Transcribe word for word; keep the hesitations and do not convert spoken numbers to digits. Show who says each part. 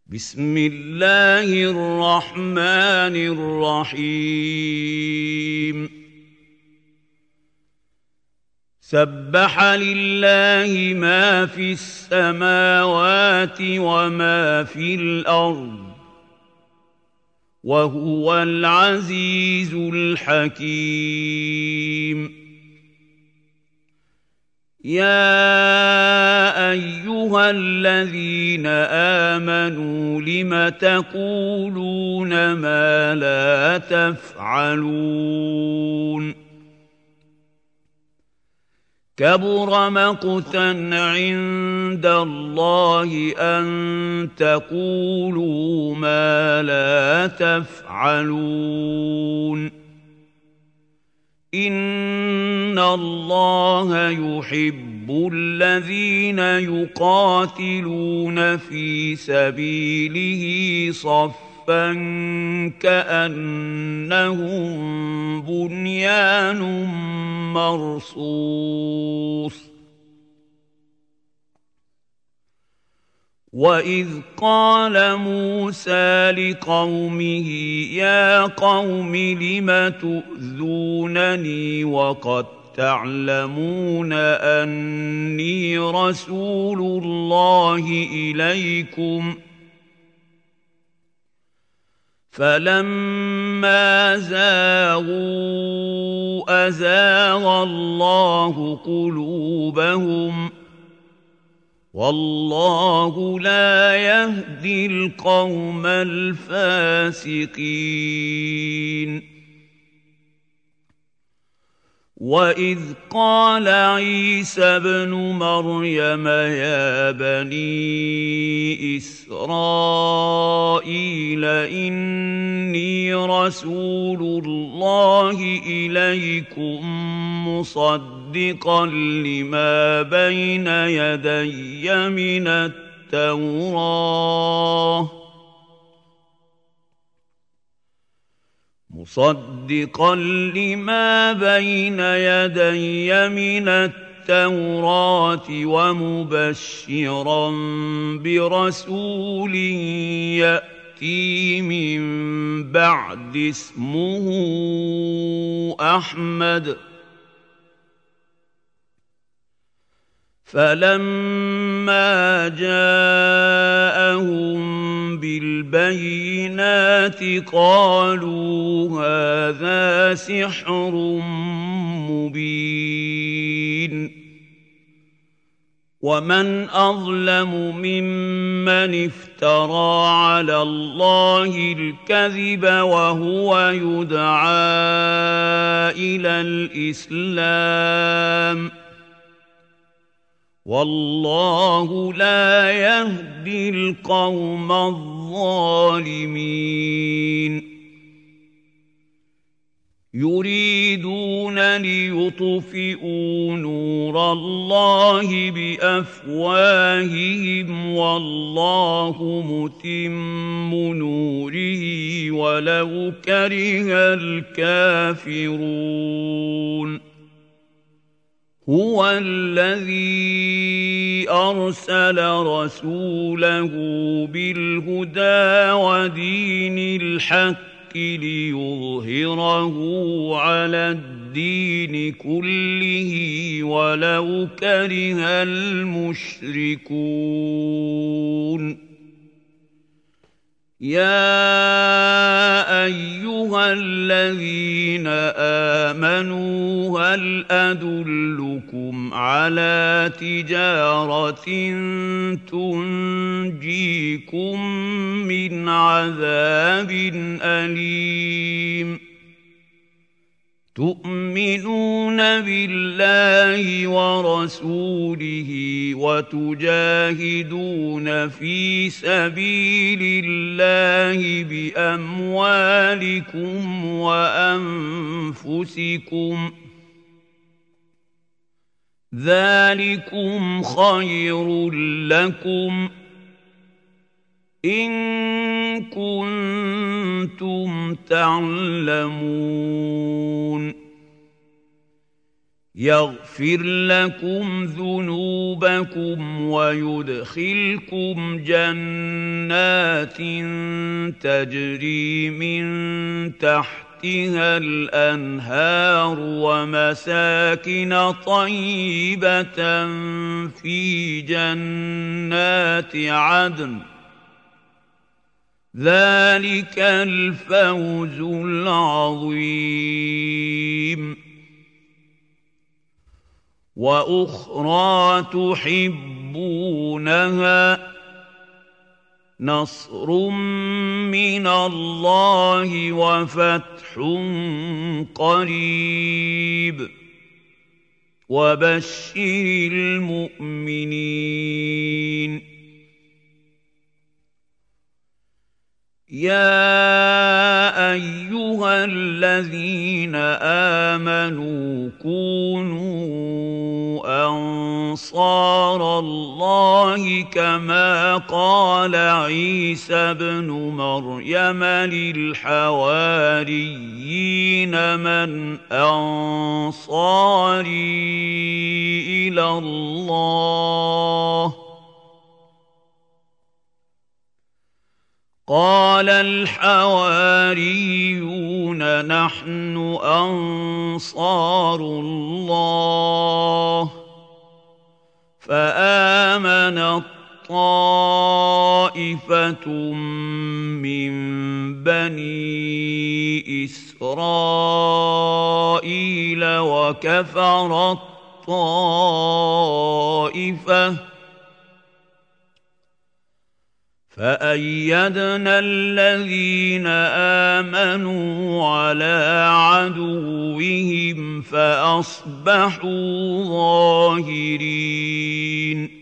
Speaker 1: بسم الله الرحمن الرحيم سبح لله ما في السماوات وما في الأرض وهو العزيز الحكيم يا أيها الذين آمنوا لم تقولون ما لا تفعلون كبر مقتا عند الله أن تقولوا ما لا تفعلون إن الله يحب الذين يقاتلون في سبيله صفا كأنهم بنيان مرصوص وَإِذْ قَالَ مُوسَىٰ لِقَوْمِهِ يَا قَوْمِ لِمَ تُؤْذُونَنِي وَقَدْ تَعْلَمُونَ أَنِّي رَسُولُ اللَّهِ إِلَيْكُمْ فَلَمَّا زَاغُوا أَزَاغَ اللَّهُ قُلُوبَهُمْ وَاللَّهُ لَا يَهْدِي الْقَوْمَ الْفَاسِقِينَ وَإِذْ قَالَ عِيسَى ابْنُ مَرْيَمَ يَا بَنِي إِسْرَائِيلَ إِنِّي رَسُولُ اللَّهِ إِلَيْكُم مُّصَدِّقًا لِّمَا بَيْنَ يَدَيَّ مِنَ التَّوْرَاةِ مصدقا لما بين يدي من التوراة ومبشرا برسول يأتي من بعد اسمه أحمد فلما جاءهم بالبينات قالوا هذا سحر مبين ومن أظلم ممن افترى على الله الكذب وهو يدعى إلى الإسلام والله لا يهدي القوم الظالمين يريدون ليطفئوا نور الله بأفواههم والله متم نوره ولو كره الكافرون هو الذي أرسل رسوله بالهدى ودين الحق ليظهره على الدين كله ولو كره المشركون يا أيها الذين آمنوا هل أدلكم على تجارة تنجيكم من عذاب أليم تؤمنون بالله ورسوله وتجاهدون في سبيل الله بأموالكم وأنفسكم ذلكم خير لكم إن كنتم تعلمون يغفر لكم ذنوبكم ويدخلكم جنات تجري من تحتها الأنهار ومساكن طيبة في جنات عدن ذلك الفوز العظيم وأخرى تحبونها نصر من الله وفتح قريب وبشر المؤمنين يا أيها الذين آمنوا كونوا أنصار الله كما قال عيسى ابن مريم للحواريين من أنصاري إلى الله قال الحواريون نحن أنصار الله فآمنت طائفة من بني إسرائيل وكفرت طائفة فأيدنا الذين آمنوا على عدوهم فأصبحوا ظاهرين